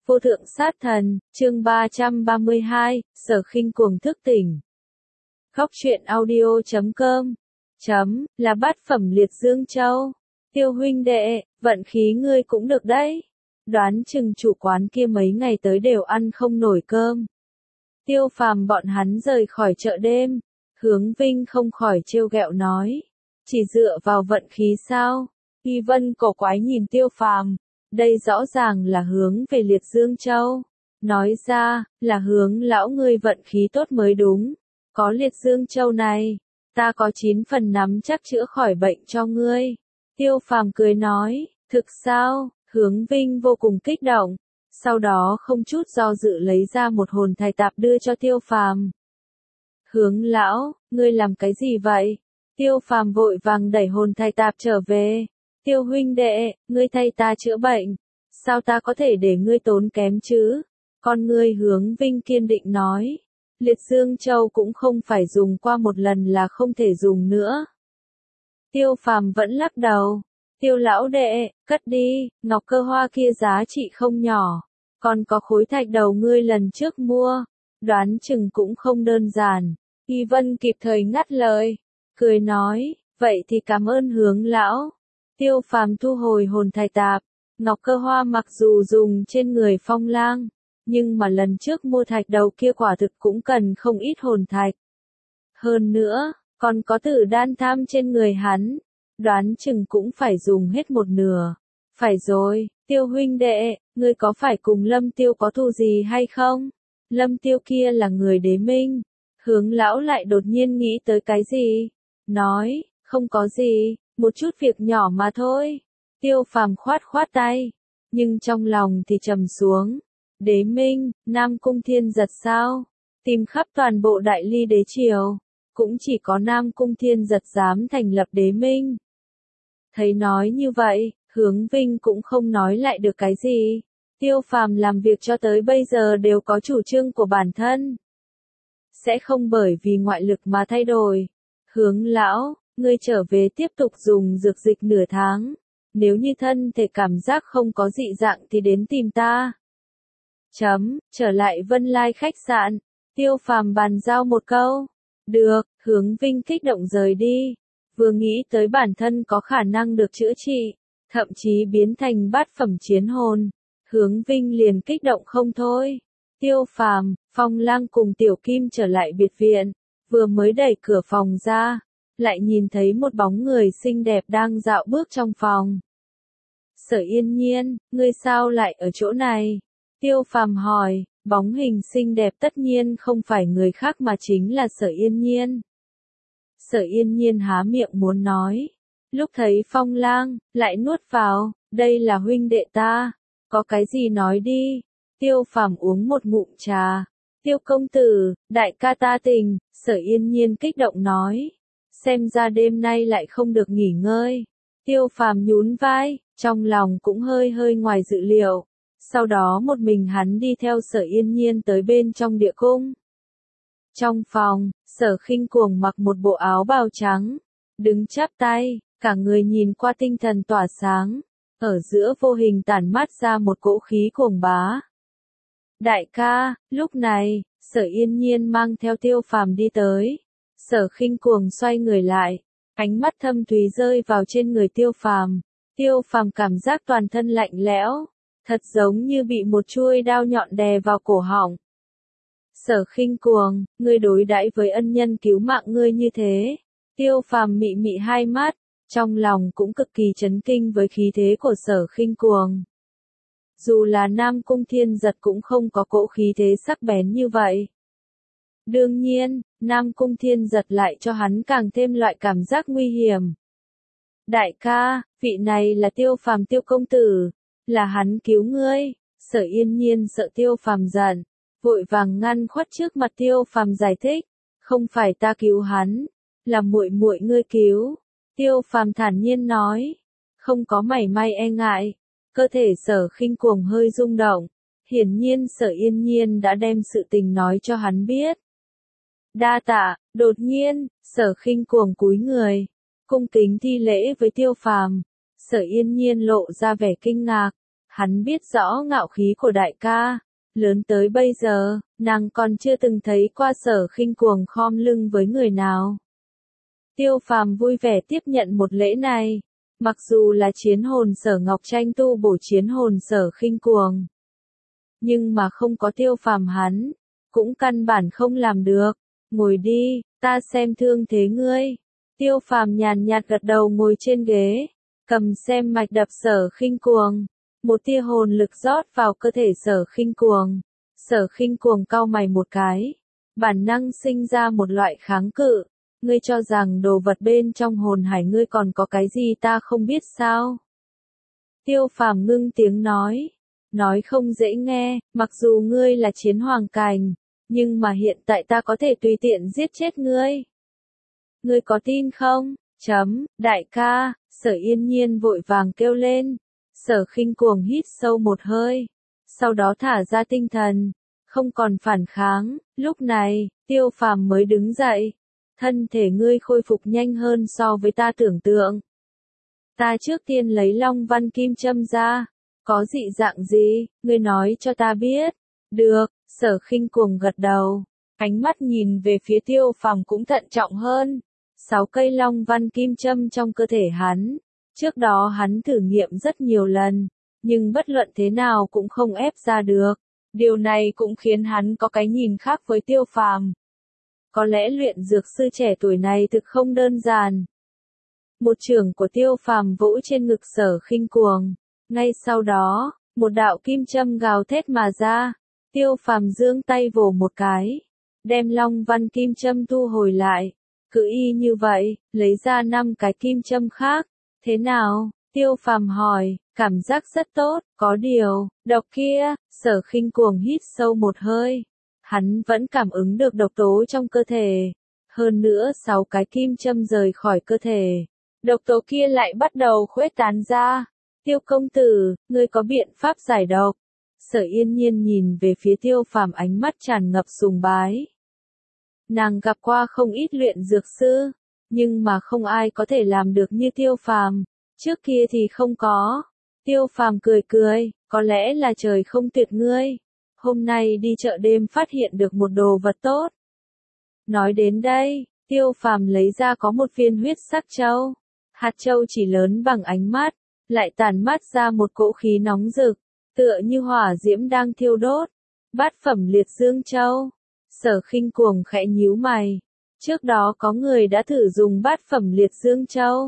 Vô thượng sát thần, chương 332, Sở Khinh Cuồng thức tỉnh. Khóc chuyện audio.com là bát phẩm liệt dương châu. Tiêu huynh đệ, vận khí ngươi cũng được đấy. Đoán chừng chủ quán kia mấy ngày tới đều ăn không nổi cơm. Tiêu Phàm bọn hắn rời khỏi chợ đêm. Hướng Vinh không khỏi trêu ghẹo nói. Chỉ dựa vào vận khí sao? Y Vân cổ quái nhìn Tiêu Phàm. Đây rõ ràng là hướng về liệt dương châu. Nói ra, là hướng lão ngươi vận khí tốt mới đúng. Có liệt dương châu này, ta có 9 phần nắm chắc chữa khỏi bệnh cho ngươi. Tiêu Phàm cười nói, thực sao? Hướng Vinh vô cùng kích động. Sau đó không chút do dự lấy ra một hồn thạch tạp đưa cho Tiêu Phàm. Hướng lão, ngươi làm cái gì vậy? Tiêu Phàm vội vàng đẩy hồn thạch tạp trở về. Tiêu huynh đệ, ngươi thay ta chữa bệnh. Sao ta có thể để ngươi tốn kém chứ? Con ngươi Hướng Vinh kiên định nói. Liệt Dương Châu cũng không phải dùng qua một lần là không thể dùng nữa. Tiêu Phàm vẫn lắc đầu. Tiêu lão đệ, cất đi, ngọc cơ hoa kia giá trị không nhỏ. Còn có khối thạch đầu ngươi lần trước mua. Đoán chừng cũng không đơn giản. Y Vân kịp thời ngắt lời. Cười nói, vậy thì cảm ơn Hướng lão. Tiêu Phàm thu hồi hồn thạch tạp. Ngọc cơ hoa mặc dù dùng trên người Phong Lang, nhưng mà lần trước mua thạch đầu kia quả thực cũng cần không ít hồn thạch. Hơn nữa, còn có tử đan tham trên người hắn, đoán chừng cũng phải dùng hết một nửa. Phải rồi, Tiêu huynh đệ, ngươi có phải cùng Lâm Tiêu có thù gì hay không? Lâm Tiêu kia là người đế minh. Hướng lão lại đột nhiên nghĩ tới cái gì? Nói, không có gì, một chút việc nhỏ mà thôi. Tiêu Phàm khoát khoát tay, nhưng trong lòng thì trầm xuống. Đế minh, Nam Cung Thiên Giật sao? Tìm khắp toàn bộ Đại Ly đế triều, cũng chỉ có Nam Cung Thiên Giật dám thành lập đế minh. Thấy nói như vậy, Hướng Vinh cũng không nói lại được cái gì. Tiêu Phàm làm việc cho tới bây giờ đều có chủ trương của bản thân. Sẽ không bởi vì ngoại lực mà thay đổi. Hướng lão, ngươi trở về tiếp tục dùng dược dịch nửa tháng. Nếu như thân thể cảm giác không có dị dạng thì đến tìm ta. Trở lại Vân Lai khách sạn. Tiêu Phàm bàn giao một câu. Được, Hướng Vinh kích động rời đi. Vừa nghĩ tới bản thân có khả năng được chữa trị, thậm chí biến thành bát phẩm chiến hồn. Hướng Vinh liền kích động không thôi. Tiêu Phàm, Phong Lang cùng Tiểu Kim trở lại biệt viện. Vừa mới đẩy cửa phòng ra, lại nhìn thấy một bóng người xinh đẹp đang dạo bước trong phòng. Sở Yên Nhiên, ngươi sao lại ở chỗ này? Tiêu Phàm hỏi, bóng hình xinh đẹp tất nhiên không phải người khác mà chính là Sở Yên Nhiên. Sở Yên Nhiên há miệng muốn nói. Lúc thấy Phong Lang, lại nuốt vào, đây là huynh đệ ta. Có cái gì nói đi. Tiêu Phàm uống một ngụm trà. Tiêu công tử, đại ca ta tình, Sở Yên Nhiên kích động nói. Xem ra đêm nay lại không được nghỉ ngơi. Tiêu Phàm nhún vai, trong lòng cũng hơi hơi ngoài dự liệu. Sau đó một mình hắn đi theo Sở Yên Nhiên tới bên trong địa cung. Trong phòng, Sở Khinh Cuồng mặc một bộ áo bào trắng, đứng chắp tay, cả người nhìn qua tinh thần tỏa sáng, ở giữa vô hình tản mát ra một cỗ khí cuồng bá. Đại ca, lúc này, Sở Yên Nhiên mang theo Tiêu Phàm đi tới. Sở Khinh Cuồng xoay người lại, ánh mắt thâm thúy rơi vào trên người Tiêu Phàm. Tiêu Phàm cảm giác toàn thân lạnh lẽo, thật giống như bị một chuôi đao nhọn đè vào cổ họng. Sở Khinh Cuồng, ngươi đối đãi với ân nhân cứu mạng ngươi như thế. Tiêu Phàm mị mị hai mắt, trong lòng cũng cực kỳ chấn kinh với khí thế của Sở Khinh Cuồng. Dù là Nam Cung Thiên Giật cũng không có cỗ khí thế sắc bén như vậy. Đương nhiên, Nam Cung Thiên Giật lại cho hắn càng thêm loại cảm giác nguy hiểm. Đại ca, vị này là Tiêu Phàm Tiêu công tử, là hắn cứu ngươi. Sở Yên Nhiên sợ Tiêu Phàm giận, vội vàng ngăn khuất trước mặt Tiêu Phàm giải thích, không phải ta cứu hắn, là muội muội ngươi cứu. Tiêu Phàm thản nhiên nói, không có mảy may e ngại. Cơ thể Sở Khinh Cuồng hơi rung động, hiển nhiên Sở Yên Nhiên đã đem sự tình nói cho hắn biết. Đa tạ. Đột nhiên, Sở Khinh Cuồng cúi người, cung kính thi lễ với Tiêu Phàm. Sở Yên Nhiên lộ ra vẻ kinh ngạc, Hắn biết rõ ngạo khí của đại ca, lớn tới bây giờ, nàng còn chưa từng thấy qua Sở Khinh cuồng khom lưng với người nào. Tiêu Phàm vui vẻ tiếp nhận một lễ này, mặc dù là chiến hồn Sở Ngọc Tranh tu bổ chiến hồn Sở Khinh cuồng, nhưng mà không có Tiêu Phàm hắn, cũng căn bản không làm được. Ngồi đi, ta xem thương thế ngươi. Tiêu Phàm nhàn nhạt gật đầu ngồi trên ghế, cầm xem mạch đập Sở Khinh cuồng. Một tia hồn lực rót vào cơ thể Sở Khinh cuồng. Sở Khinh cuồng cau mày một cái, bản năng sinh ra một loại kháng cự. Ngươi cho rằng đồ vật bên trong hồn hải ngươi còn có cái gì ta không biết sao? Tiêu Phàm ngưng tiếng nói không dễ nghe, mặc dù ngươi là chiến hoàng cảnh, nhưng mà hiện tại ta có thể tùy tiện giết chết ngươi. Ngươi có tin không? Đại ca, Sở Yên Nhiên vội vàng kêu lên. Sở Khinh cuồng hít sâu một hơi, sau đó thả ra tinh thần, không còn phản kháng. Lúc này, Tiêu Phàm mới đứng dậy. Thân thể ngươi khôi phục nhanh hơn so với ta tưởng tượng. Ta trước tiên lấy Long Văn Kim Châm ra. Có dị dạng gì, ngươi nói cho ta biết. Được, Sở Khinh cuồng gật đầu. Ánh mắt nhìn về phía Tiêu Phàm cũng thận trọng hơn. 6 cây Long Văn Kim Châm trong cơ thể hắn. Trước đó hắn thử nghiệm rất nhiều lần, nhưng bất luận thế nào cũng không ép ra được. Điều này cũng khiến hắn có cái nhìn khác với Tiêu Phàm. Có lẽ luyện dược sư trẻ tuổi này thực không đơn giản. Một chưởng của Tiêu Phàm vỗ trên ngực Sở Khinh cuồng. Ngay sau đó, một đạo kim châm gào thét mà ra. Tiêu Phàm giương tay vồ một cái, đem Long Văn Kim Châm thu hồi lại. Cứ y như vậy, lấy ra 5 cái kim châm khác. Thế nào? Tiêu Phàm hỏi, cảm giác rất tốt, có điều, độc kia. Sở Khinh cuồng hít sâu một hơi. Hắn vẫn cảm ứng được độc tố trong cơ thể. Hơn nữa 6 cái kim châm rời khỏi cơ thể, độc tố kia lại bắt đầu khuếch tán ra. Tiêu công tử, ngươi có biện pháp giải độc? Sở Yên Nhiên nhìn về phía Tiêu Phàm ánh mắt tràn ngập sùng bái. Nàng gặp qua không ít luyện dược sư, nhưng mà không ai có thể làm được như Tiêu Phàm. Trước kia thì không có. Tiêu Phàm cười cười, có lẽ là trời không tuyệt ngươi. Hôm nay đi chợ đêm phát hiện được một đồ vật tốt. Nói đến đây, Tiêu Phàm lấy ra có một viên huyết sắc châu. Hạt châu chỉ lớn bằng ánh mắt, lại tản mát ra một cỗ khí nóng rực, tựa như hỏa diễm đang thiêu đốt. Bát phẩm liệt dương châu. Sở Khinh cuồng khẽ nhíu mày. Trước đó có người đã thử dùng bát phẩm liệt dương châu,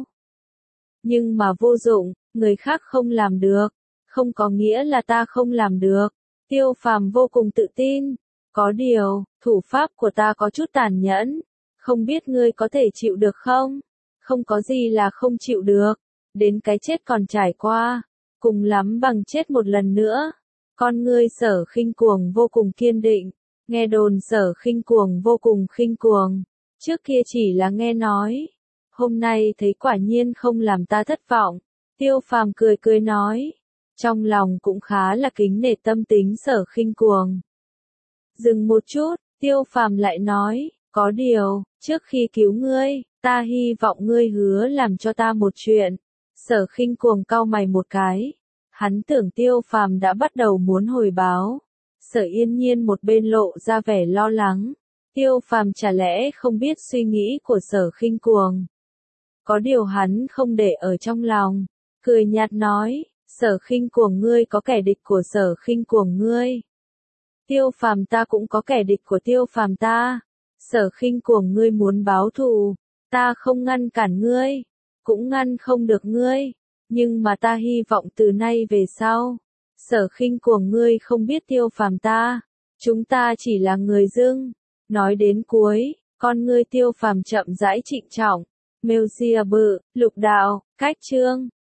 nhưng mà vô dụng, người khác không làm được, không có nghĩa là ta không làm được. Tiêu Phàm vô cùng tự tin. Có điều, thủ pháp của ta có chút tàn nhẫn, không biết ngươi có thể chịu được không? Không có gì là không chịu được, đến cái chết còn trải qua, cùng lắm bằng chết một lần nữa. Con ngươi Sở Khinh cuồng vô cùng kiên định, nghe đồn Sở Khinh cuồng vô cùng khinh cuồng, trước kia chỉ là nghe nói, hôm nay thấy quả nhiên không làm ta thất vọng. Tiêu Phàm cười cười nói, trong lòng cũng khá là kính nể tâm tính Sở Khinh cuồng. Dừng một chút, Tiêu Phàm lại nói, có điều, trước khi cứu ngươi, ta hy vọng ngươi hứa làm cho ta một chuyện. Sở Khinh cuồng cau mày một cái, hắn tưởng Tiêu Phàm đã bắt đầu muốn hồi báo. Sở Yên Nhiên một bên lộ ra vẻ lo lắng. Tiêu Phàm chả lẽ không biết suy nghĩ của Sở Khinh cuồng. Có điều hắn không để ở trong lòng, cười nhạt nói, Sở Khinh cuồng ngươi có kẻ địch của Sở Khinh cuồng ngươi. Tiêu Phàm ta cũng có kẻ địch của Tiêu Phàm ta. Sở Khinh cuồng ngươi muốn báo thù, ta không ngăn cản ngươi, cũng ngăn không được ngươi, nhưng mà ta hy vọng từ nay về sau, Sở Khinh cuồng ngươi không biết Tiêu Phàm ta, chúng ta chỉ là người dưng. Nói đến cuối, con ngươi Tiêu Phàm chậm rãi trịnh trọng. Mêu Sia bự, lục đạo, cách chương